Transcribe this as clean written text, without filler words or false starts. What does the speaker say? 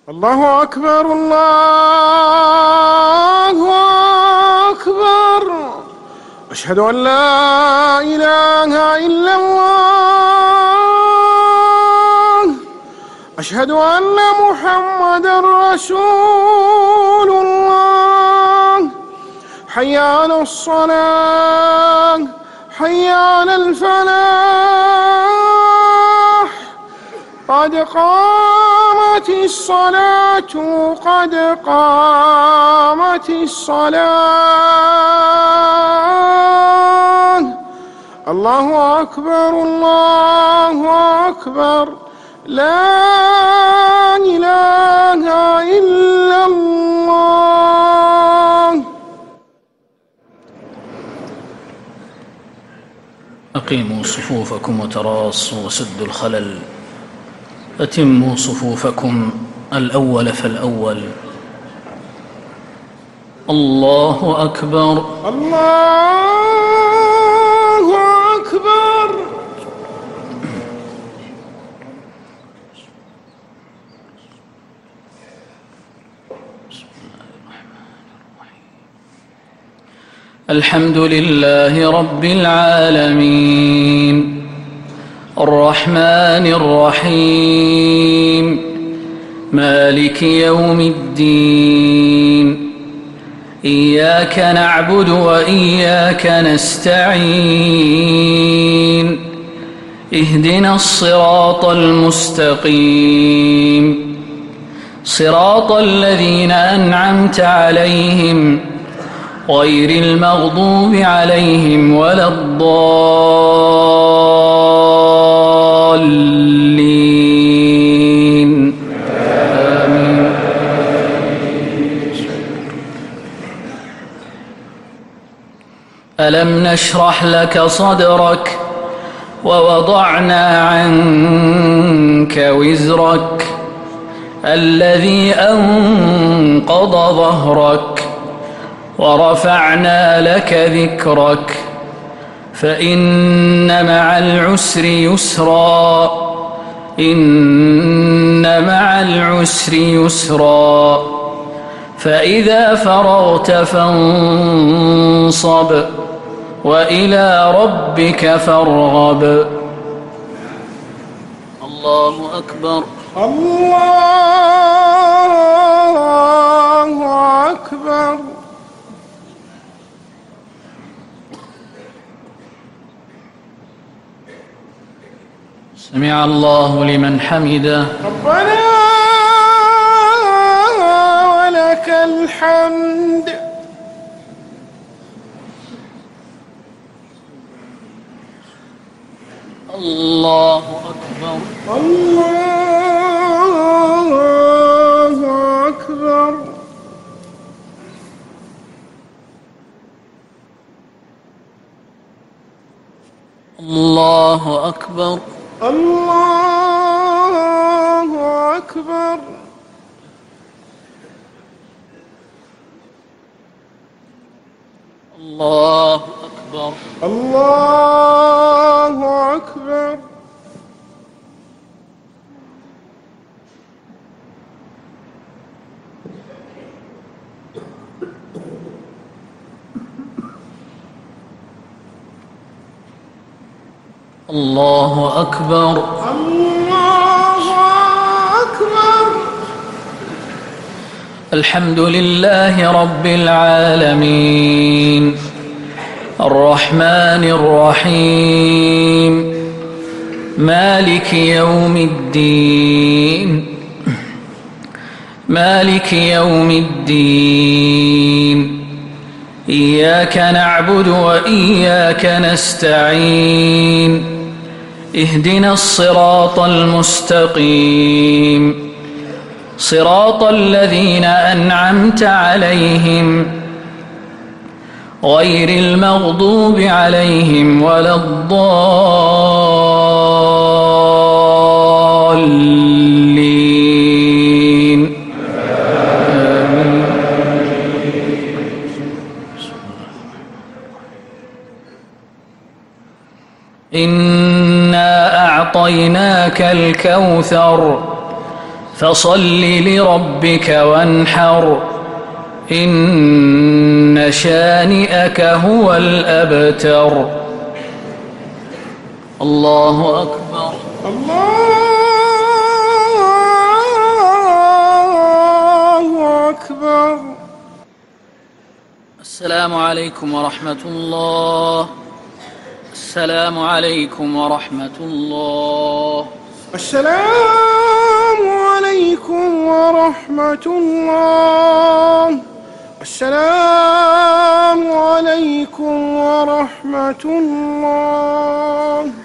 الله أكبر الله أكبر. أشهد أن لا إله إلا الله. أشهد أن محمدًا رسول الله. حي على الصلاة حي على الفلاح. قد قامت الصلاة قد قامت الصلاة. الله أكبر الله أكبر. لا إله إلا الله. أقيموا صفوفكم وتراصوا وسدوا الخلل. أتموا صفوفكم الأول فالأول. الله أكبر الله أكبر. الحمد لله رب العالمين الرحمن الرحيم مالك يوم الدين. إياك نعبد وإياك نستعين. اهدنا الصراط المستقيم صراط الذين أنعمت عليهم غير المغضوب عليهم ولا الضالين. آمين. ألم نشرح لك صدرك ووضعنا عنك وزرك الذي أنقض ظهرك ورفعنا لك ذكرك فإن مع العسر يسرا إن مع العسر يسرا. فإذا فرغت فانصب وإلى ربك فارغب. الله أكبر الله أكبر. سمع الله لمن حمده. ربنا ولك الحمد. الله أكبر الله أكبر. الله أكبر الله أكبر. الله أكبر الله أكبر. الله أكبر الله أكبر. الحمد لله رب العالمين الرحمن الرحيم مالك يوم الدين مالك يوم الدين. إياك نعبد وإياك نستعين. اهدنا الصراط المستقيم صراط الذين أنعمت عليهم غير المغضوب عليهم ولا الضالين. آمين. إنا أعطيناك الكوثر فصل لربك وانحر إن شانئك هو الأبتر. الله أكبر. الله أكبر. السلام عليكم ورحمة الله. السلام عليكم ورحمة الله. السلام عليكم ورحمة الله. السلام عليكم ورحمة الله.